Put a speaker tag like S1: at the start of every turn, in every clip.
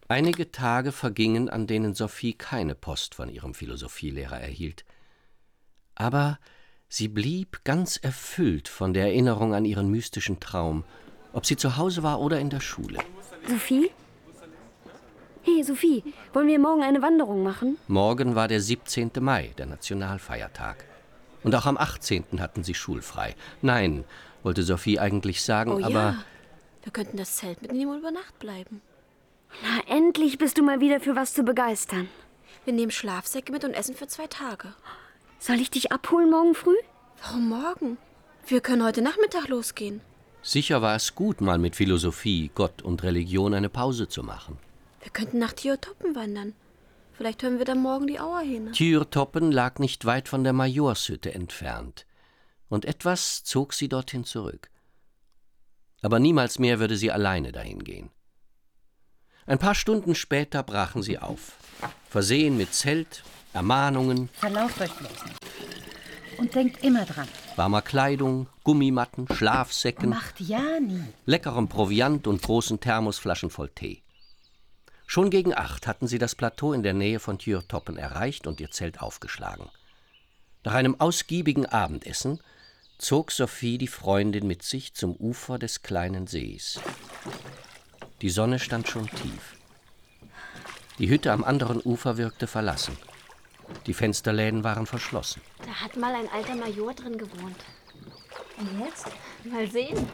S1: Einige Tage vergingen, an denen Sophie keine Post von ihrem Philosophielehrer erhielt. Aber sie blieb ganz erfüllt von der Erinnerung an ihren mystischen Traum, ob sie zu Hause war oder in der Schule.
S2: Sophie? Hey, Sophie, wollen wir morgen eine Wanderung machen?
S1: Morgen war der 17. Mai, der Nationalfeiertag. Und auch am 18. hatten sie schulfrei. Nein, wollte Sophie eigentlich sagen,
S3: Oh
S1: aber...
S3: ja, wir könnten das Zelt mitnehmen und über Nacht bleiben.
S2: Na, endlich bist du mal wieder für was zu begeistern.
S3: Wir nehmen Schlafsäcke mit und essen für 2 Tage.
S2: Soll ich dich abholen morgen früh?
S3: Warum morgen? Wir können heute Nachmittag losgehen.
S1: Sicher war es gut, mal mit Philosophie, Gott und Religion eine Pause zu machen.
S3: Wir könnten nach Tiertoppen wandern. Vielleicht hören wir dann morgen die Auerhähne.
S1: Tjurtoppen lag nicht weit von der Majorshütte entfernt. Und etwas zog sie dorthin zurück. Aber niemals mehr würde sie alleine dahin gehen. Ein paar Stunden später brachen sie auf. Versehen mit Zelt, Ermahnungen.
S4: Verlauft euch bloß nicht. Und denkt immer dran.
S1: Warmer Kleidung, Gummimatten, Schlafsäcken.
S4: Macht ja nie.
S1: Leckerem Proviant und großen Thermosflaschen voll Tee. Schon gegen 8 hatten sie das Plateau in der Nähe von Tjurtoppen erreicht und ihr Zelt aufgeschlagen. Nach einem ausgiebigen Abendessen zog Sophie die Freundin mit sich zum Ufer des kleinen Sees. Die Sonne stand schon tief. Die Hütte am anderen Ufer wirkte verlassen. Die Fensterläden waren verschlossen.
S3: Da hat mal ein alter Major drin gewohnt.
S2: Und jetzt?
S3: Mal sehen.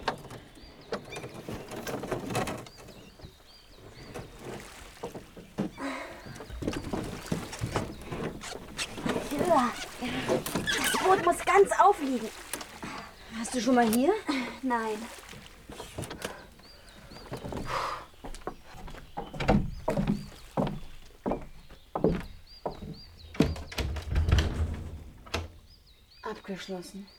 S2: Das Boot muss ganz aufliegen. Hast du schon mal hier?
S3: Nein.
S2: Abgeschlossen.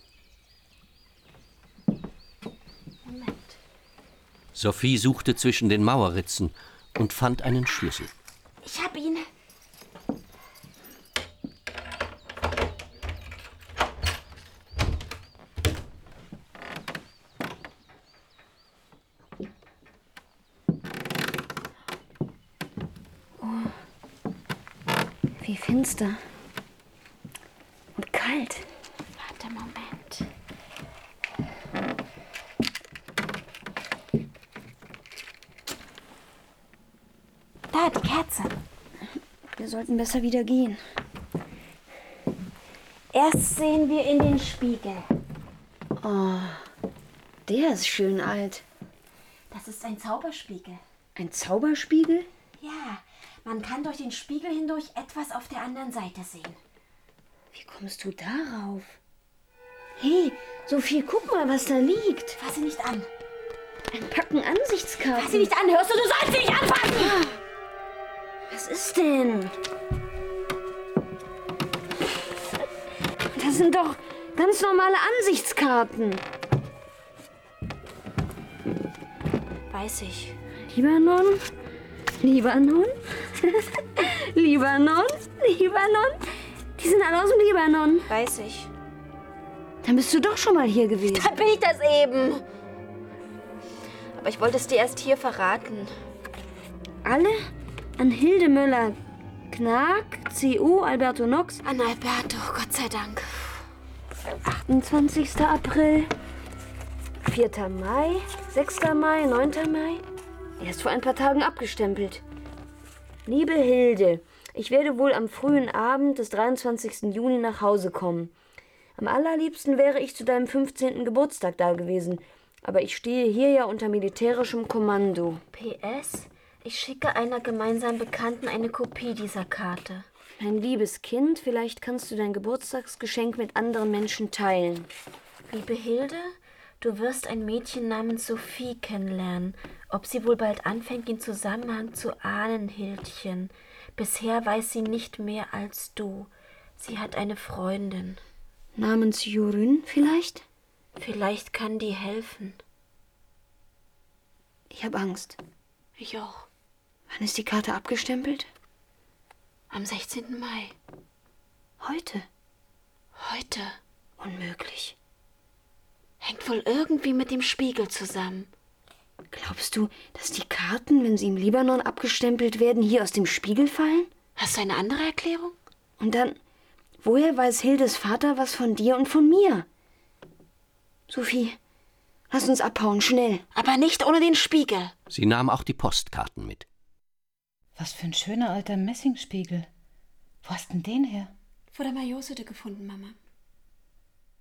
S3: Moment.
S1: Sophie suchte zwischen den Mauerritzen und fand einen Schlüssel.
S3: Ich hab ihn.
S2: Wie finster. Und kalt.
S3: Warte, Moment.
S2: Da, die Kerze. Wir sollten besser wieder gehen.
S3: Erst sehen wir in den Spiegel.
S2: Oh, der ist schön alt.
S3: Das ist ein Zauberspiegel.
S2: Ein Zauberspiegel?
S3: Ja, man kann durch den Spiegel hindurch etwas auf der anderen Seite sehen.
S2: Wie kommst du darauf? Hey, Sophie, guck mal, was da liegt.
S3: Fass sie nicht an.
S2: Ein Packen Ansichtskarten.
S3: Fass sie nicht an, hörst du? Du sollst sie nicht anfassen!
S2: Was ist denn? Das sind doch ganz normale Ansichtskarten.
S3: Weiß ich.
S2: Libanon? Libanon? Libanon? Libanon? Die sind alle aus dem Libanon.
S3: Weiß ich.
S2: Dann bist du doch schon mal hier gewesen.
S3: Da bin ich das eben. Aber ich wollte es dir erst hier verraten.
S2: Alle an Hilde Müller-Knag, CU, Alberto Nox.
S3: An Alberto, Gott sei Dank.
S2: 28. April, 4. Mai, 6. Mai, 9. Mai. Erst vor ein paar Tagen abgestempelt. Liebe Hilde, ich werde wohl am frühen Abend des 23. Juni nach Hause kommen. Am allerliebsten wäre ich zu deinem 15. Geburtstag da gewesen. Aber ich stehe hier ja unter militärischem Kommando.
S3: PS, ich schicke einer gemeinsamen Bekannten eine Kopie dieser Karte.
S2: Mein liebes Kind, vielleicht kannst du dein Geburtstagsgeschenk mit anderen Menschen teilen.
S3: Liebe Hilde, du wirst ein Mädchen namens Sophie kennenlernen. Ob sie wohl bald anfängt, den Zusammenhang zu ahnen, Hildchen. Bisher weiß sie nicht mehr als du. Sie hat eine Freundin.
S2: Namens Jürün vielleicht?
S3: Vielleicht kann die helfen.
S2: Ich habe Angst.
S3: Ich auch.
S2: Wann ist die Karte abgestempelt?
S3: Am 16. Mai.
S2: Heute.
S3: Heute.
S2: Unmöglich.
S3: Hängt wohl irgendwie mit dem Spiegel zusammen.
S2: Glaubst du, dass die Karten, wenn sie im Libanon abgestempelt werden, hier aus dem Spiegel fallen?
S3: Hast du eine andere Erklärung?
S2: Und dann, woher weiß Hildes Vater was von dir und von mir? Sophie, lass uns abhauen, schnell.
S3: Aber nicht ohne den Spiegel.
S1: Sie nahm auch die Postkarten mit.
S4: Was für ein schöner alter Messingspiegel. Wo hast denn den her?
S3: Vor der Majorshütte gefunden, Mama.